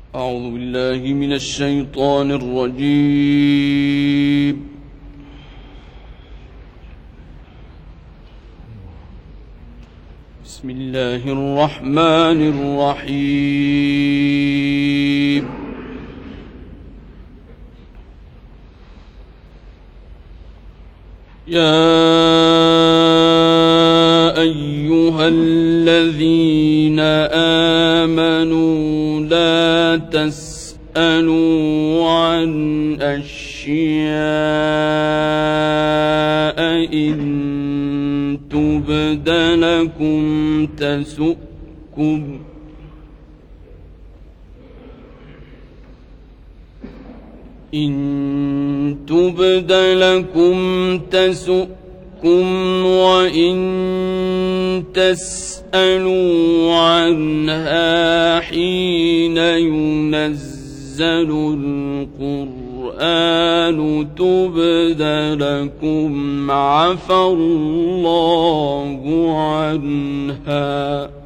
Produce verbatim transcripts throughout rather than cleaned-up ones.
أعوذ بالله من الشيطان الرجيم. بسم الله الرحمن الرحيم. يا أيها الذين آمنوا لا تسألوا عن أشياء إن تبد لكم تسؤكم إن تبد لكم تسؤكم وإن تسألوا عنها حين ينزل القرآن تبد لكم عفى الله عنها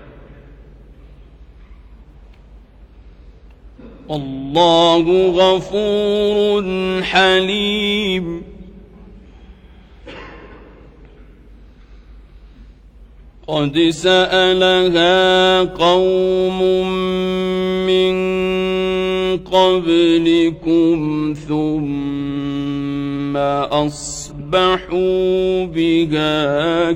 والله غفور حليم. قد سألها قوم من قبلكم ثم أصبحوا بها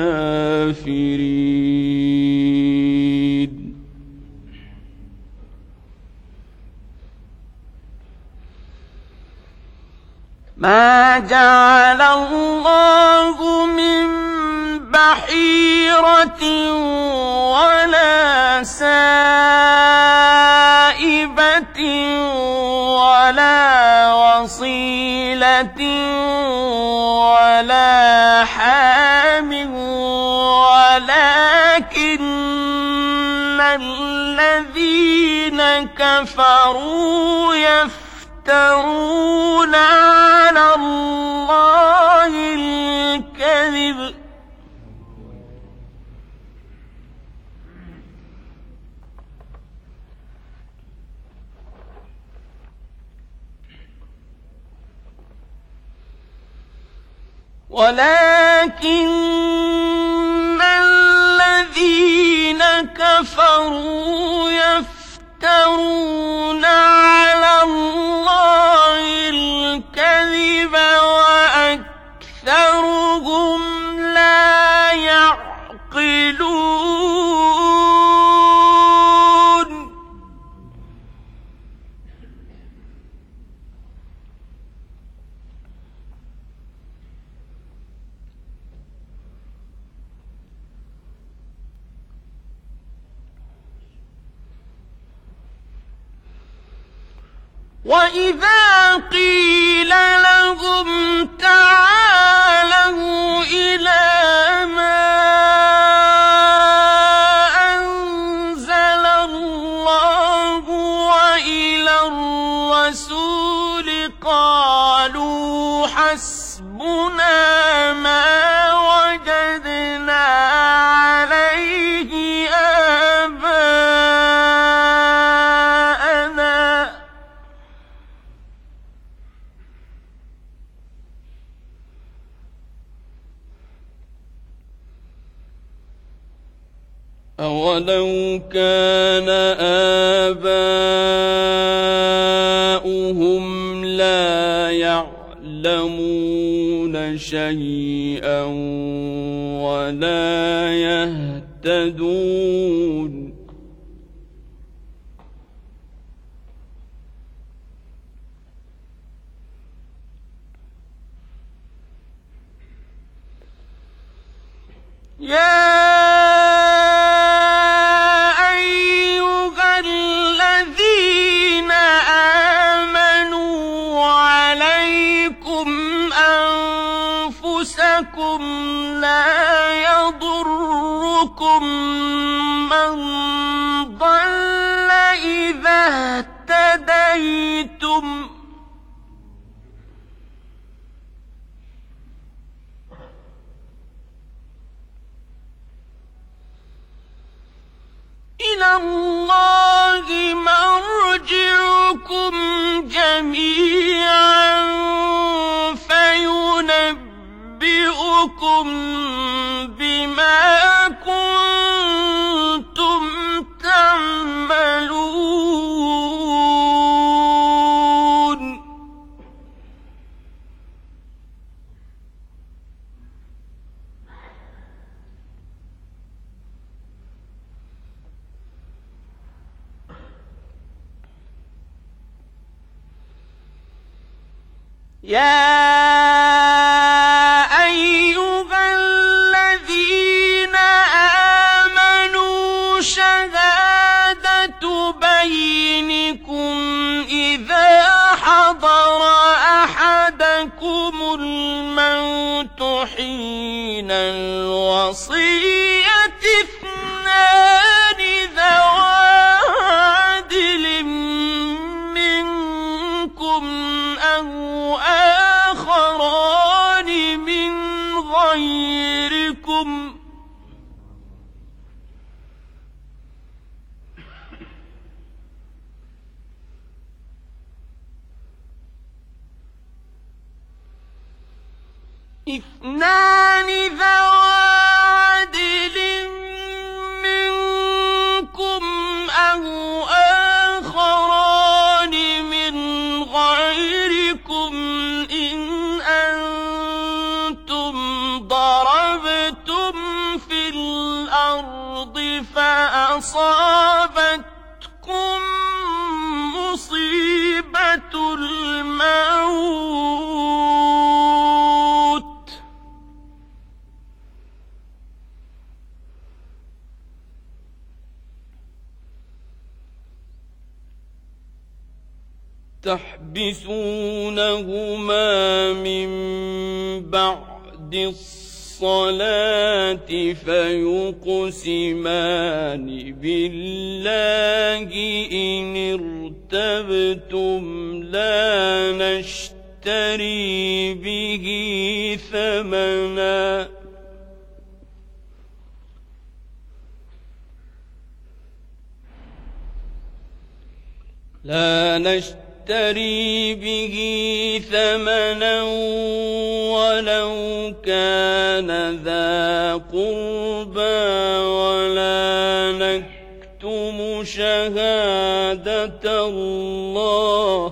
كافرين. ما جعل الله من بحيرة ولا سائبة ولا وصيلة ولا حام ولكن الذين كفروا يفترون على الله الكذب ولكن الذين كفروا يفترون على الله الكذب وأكثرهم لا يعقلون. وإذا قيل لهم تعالوا إلى ما أنزل الله وإلى الرسول قالوا حسبنا ما وجدنا عليه آباءنا أولو كان آباؤهم لا يعلمون شيئا ولا يهتدون. يا لا يضركم من ضل إذا اهتديتم إلى الله مرجعكم بما كنتم تعملون يا أيها الذين آمنوا شهادة بينكم إذا حضر أحدكم الموت حين الوصية اثنان ذوى عدل منكم أو آخران من غيركم اثنان ذوى عدل منكم أو آخران من غيركم إن أنتم ضربتم في الأرض فأصابتكم مصيبة الموت تحبسونهما من بعد الصلاة فيقسمان بالله إن ارتبتم لا نشتري به ثمنا لا نشتري به ثمنا ولو كان ذا قربى ولا نكتم شهادة الله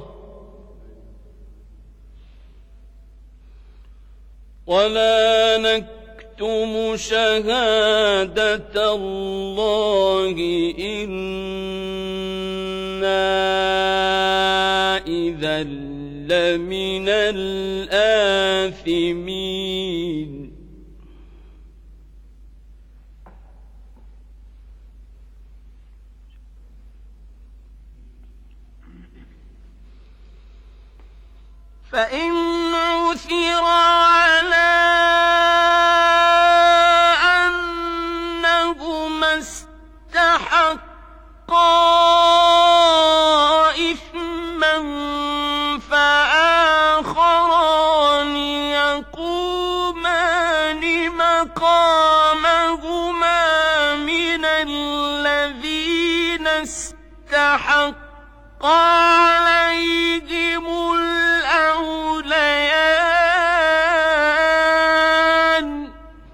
ولا نكتم شهادة الله إنا إذا لمن الآثمين فإن عثر على أنهما استحقا إثما فآخران يقومان مقامهما من الذين استحق عليهم الأوليان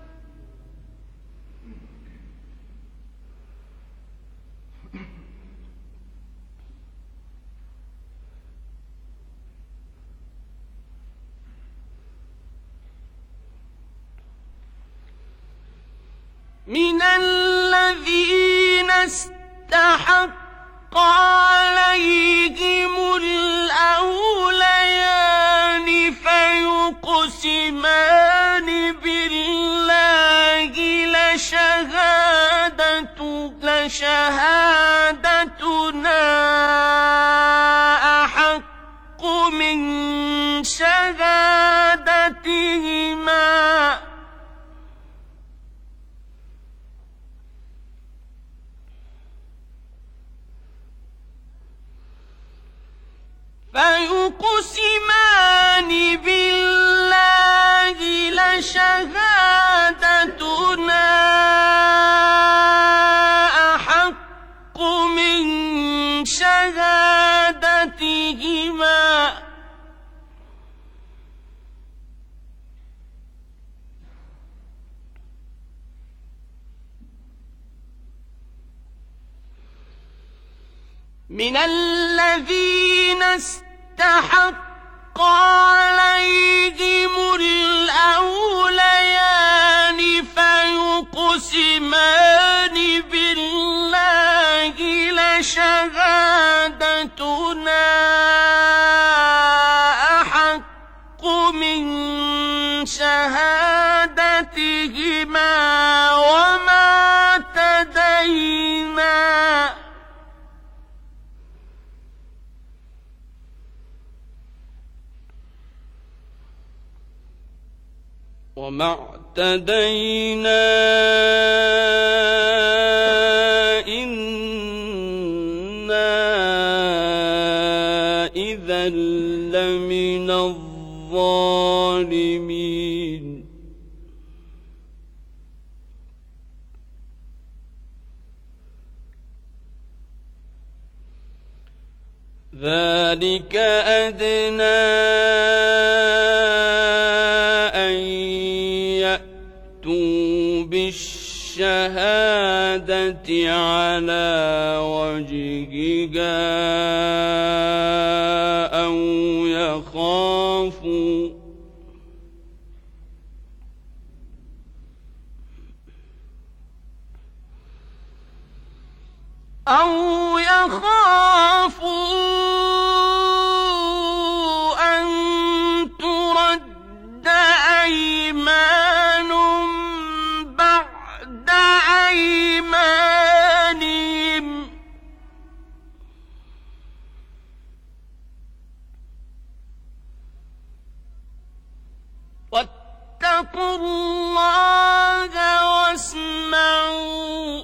من الذين استحق عليهم الأوليان فيقسمان بالله لشهادة لشهادتنا أحق من شهادتهما فيقسمان بالله لشهادتنا أحق من شهادتهما من الذين استحق عليهم الأوليان فيقسمان بالله لشهادتنا أحق من شهادتهما وما اعتدينا وما اعتدينا إنا إذا لمن الظالمين ذلك أدنى أن يأتوا بالشهادة على وجهها أو يخافوا أو يخافوا أن ترد أيمان بعد أيمانهم واتقوا الله واسمعوا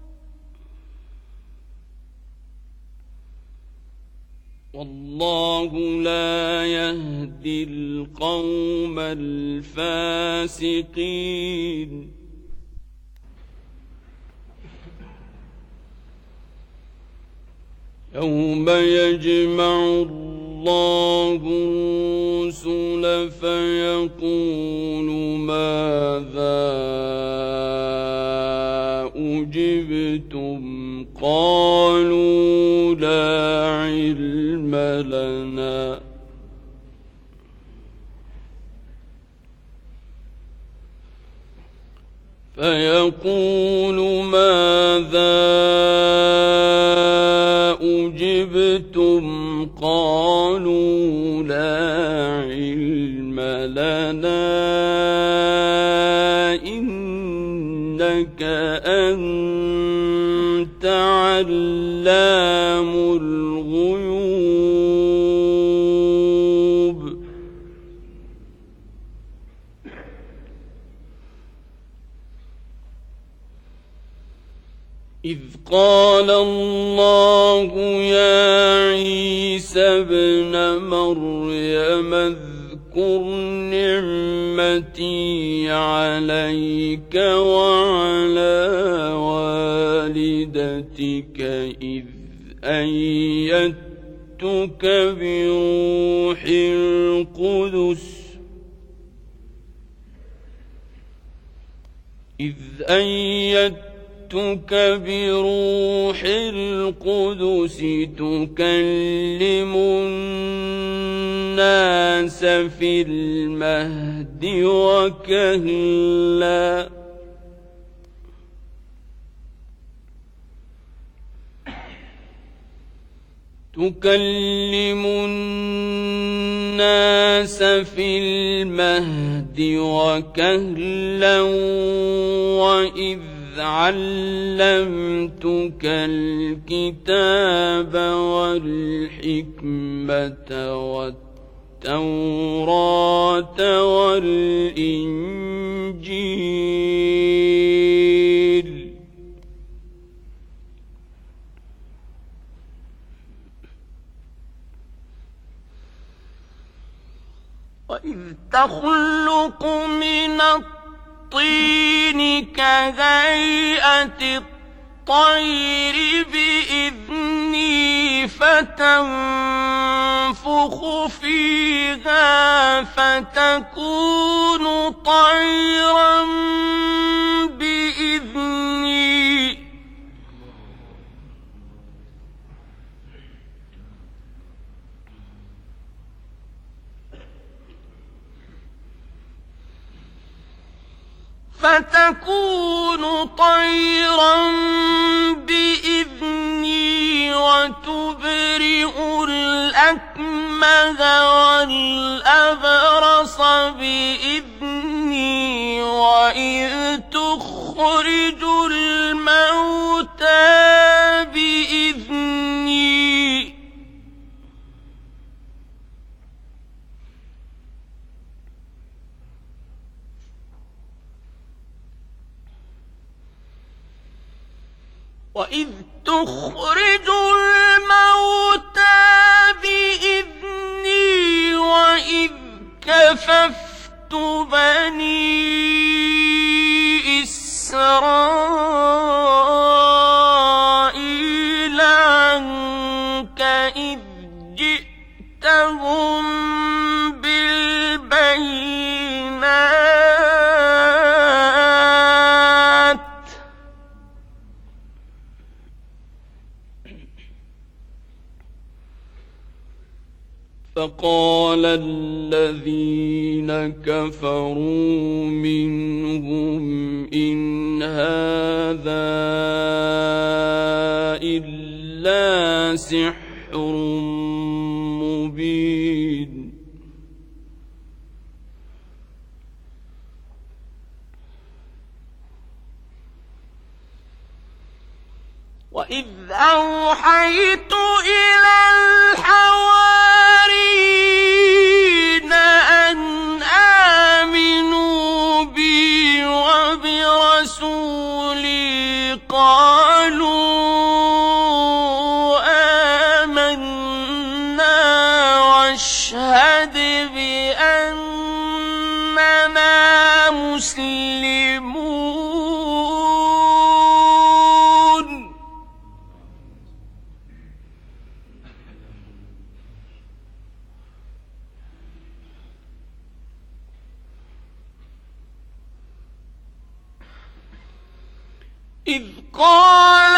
والله لا يهدي القوم الفاسقين يوم يجمع الله الرسل فيقول ماذا أجبتم قالوا لا علم لنا فيقول ماذا أجبتم قالوا لا علم لنا إنك أنت علام الغيوب إذ قال الله يا عيسى ابن مريم اذكر نعمتي عليك وعلى والدتك إذ أيدتك بروح القدس إذ أيدتك بروح القدس تكلم الناس في المهد وكهلا تكلم الناس في المهد وكهلا وإذ علمتك الكتاب والحكمة والتوراة والإنجيل وإذ تخلق من الطين كهيئة الطير بإذني فتنفخ فيها فتكون طيرا بإذني فتكون طيرا بإذني وتبرئ الأكمه والأبرص بإذني وإذ تخرج الموتى بإذني وإذ تخرج الموتى بإذني وإذ كففت بني إسرائيل عنك إذ جئتهم بالبينات فقال الذين كفروا منهم إن هذا إلا سحر مبين وإذ أوحيت إلى الحواريين أن آمنوا بي وبرسولي قالوا آمنا واشهد بأننا مسلمون إذ قال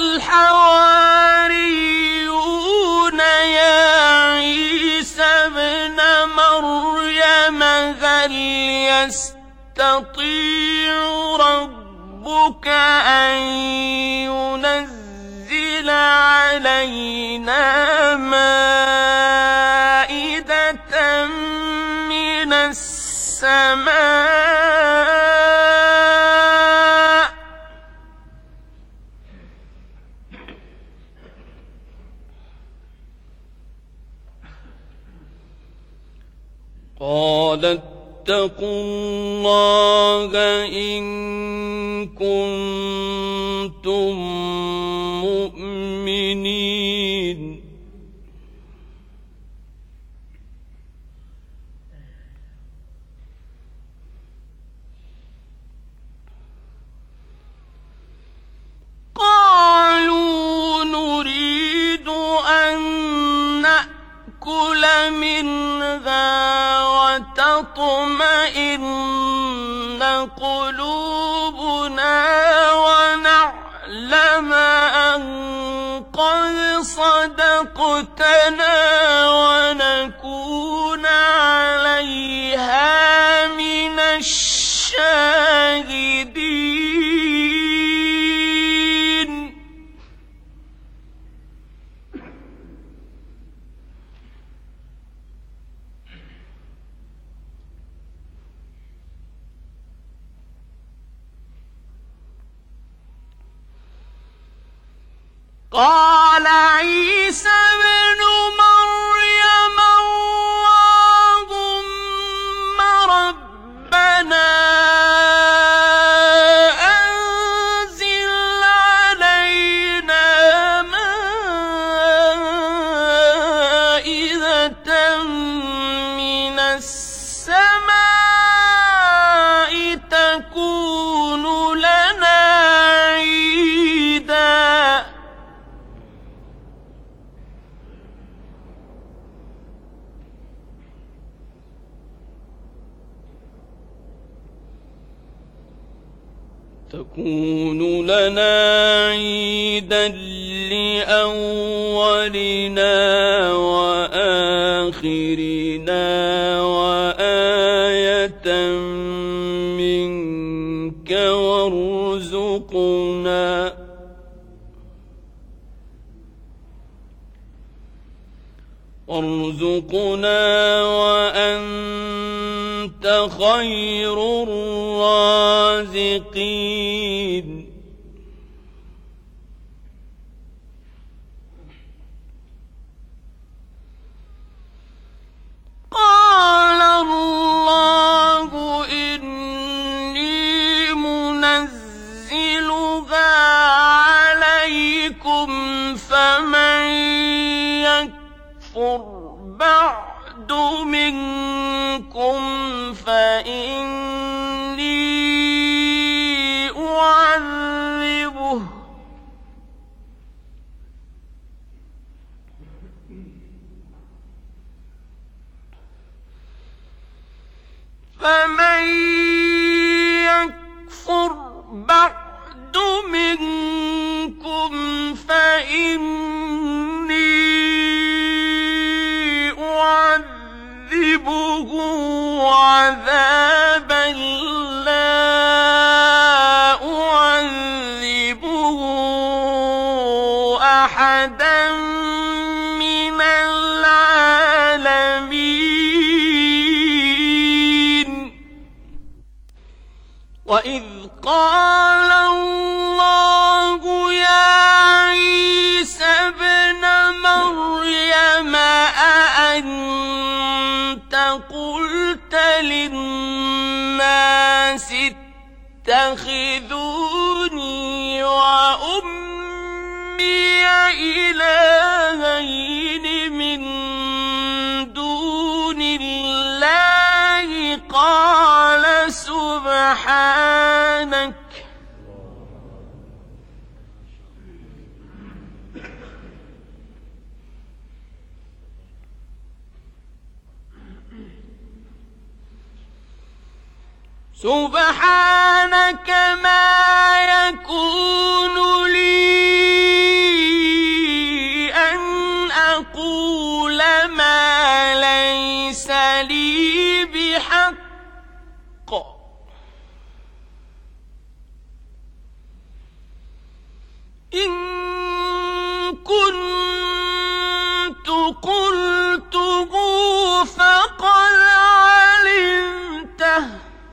الحواريون يا عيسى ابن مريم هل يستطيع ربك أن ينزل علينا مائدة من السماء قال اتقوا الله إن كنتم مؤمنين قالوا نريد أن نأكل منها وتطمئن قلوبنا ونعلم أن قد صدقتنا ونكون عليها من الشاهدين قال عيسى ابن مريم اللهم ربنا أنزل علينا مائدة من السماء تكون لنا عيدا تكون لنا عيدا لأولنا وآخرنا وآية منك وارزقنا وأنت خير الرازقين. قال الله إني منزلها عليكم فمن يكفر بعد منكم فإني أعذبه فمن يكفر بعد منكم فإني أعذبه عذابا لا أعذبه أحدا من العالمين. وإذ قال الله يا عيسى ابن مريم أأنت قلت للناس اتخذوني وأمي إلهين من دون الله قال سبحانك سبحانك ما يكون لي أن أقول ما ليس لي بحق إن كنت قلته فقد علمته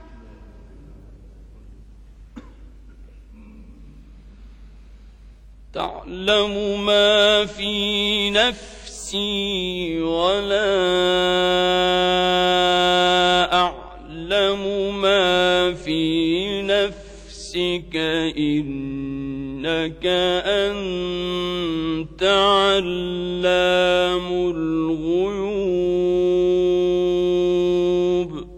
تعلم ما في نفسي ولا أعلم ما في نفسك إنك أنت علام الغيوب.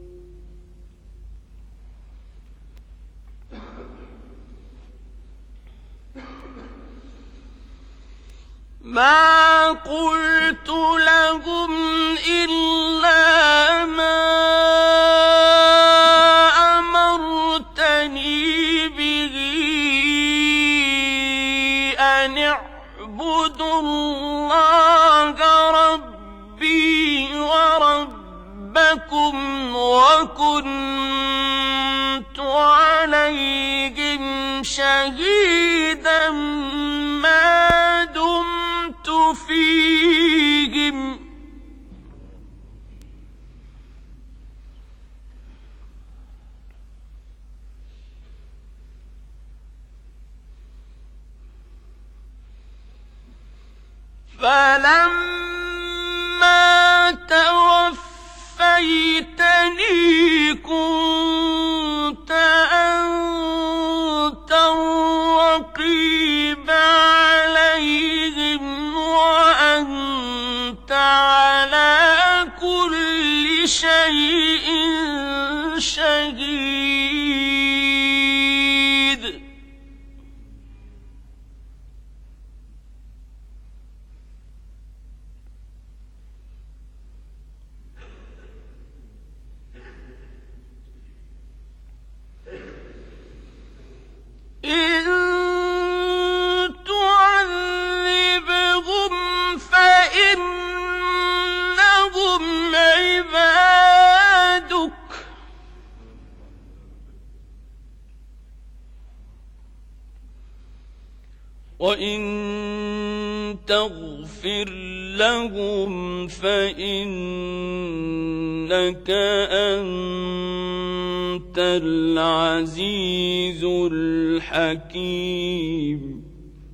ما قلت لهم إلا ما أمرتني به أن اعبدوا الله ربي وربكم وكنت عليهم شهيدا ما دمت فيهم فلما توفيتني كنت أنت الرقيب عليهم وأنت على كل شيء شهيد. إن تعذبهم فإنهم عبادك وإن تغفر لهم فإنك أنت العزيز الحكيم.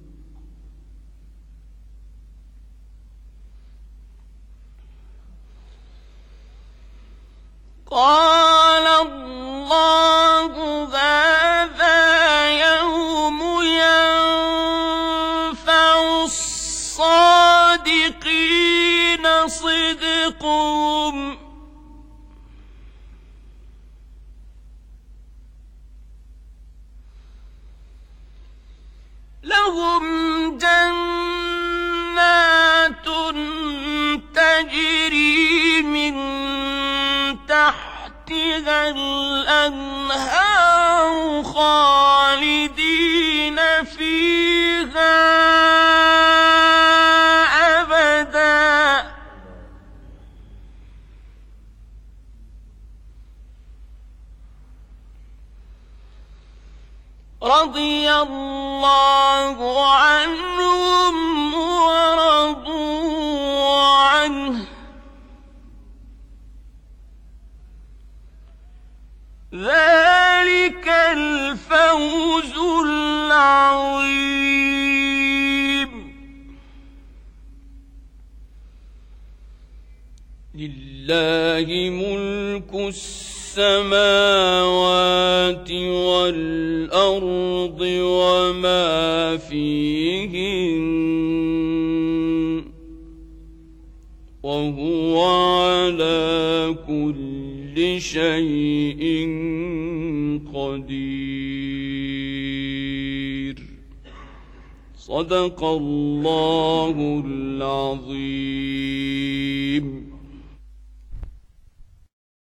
قال الله هذا يوم ينفع الصادقين صدقهم لهم جنات تجري من تحتها الأنهار خالدين فيها أبدا رضي الله عنهم ورضوا عنه ذلك الفوز العظيم. لله ملك السماوات والأرض وما فيهن وهو على كل شيء قدير. صدق الله العظيم.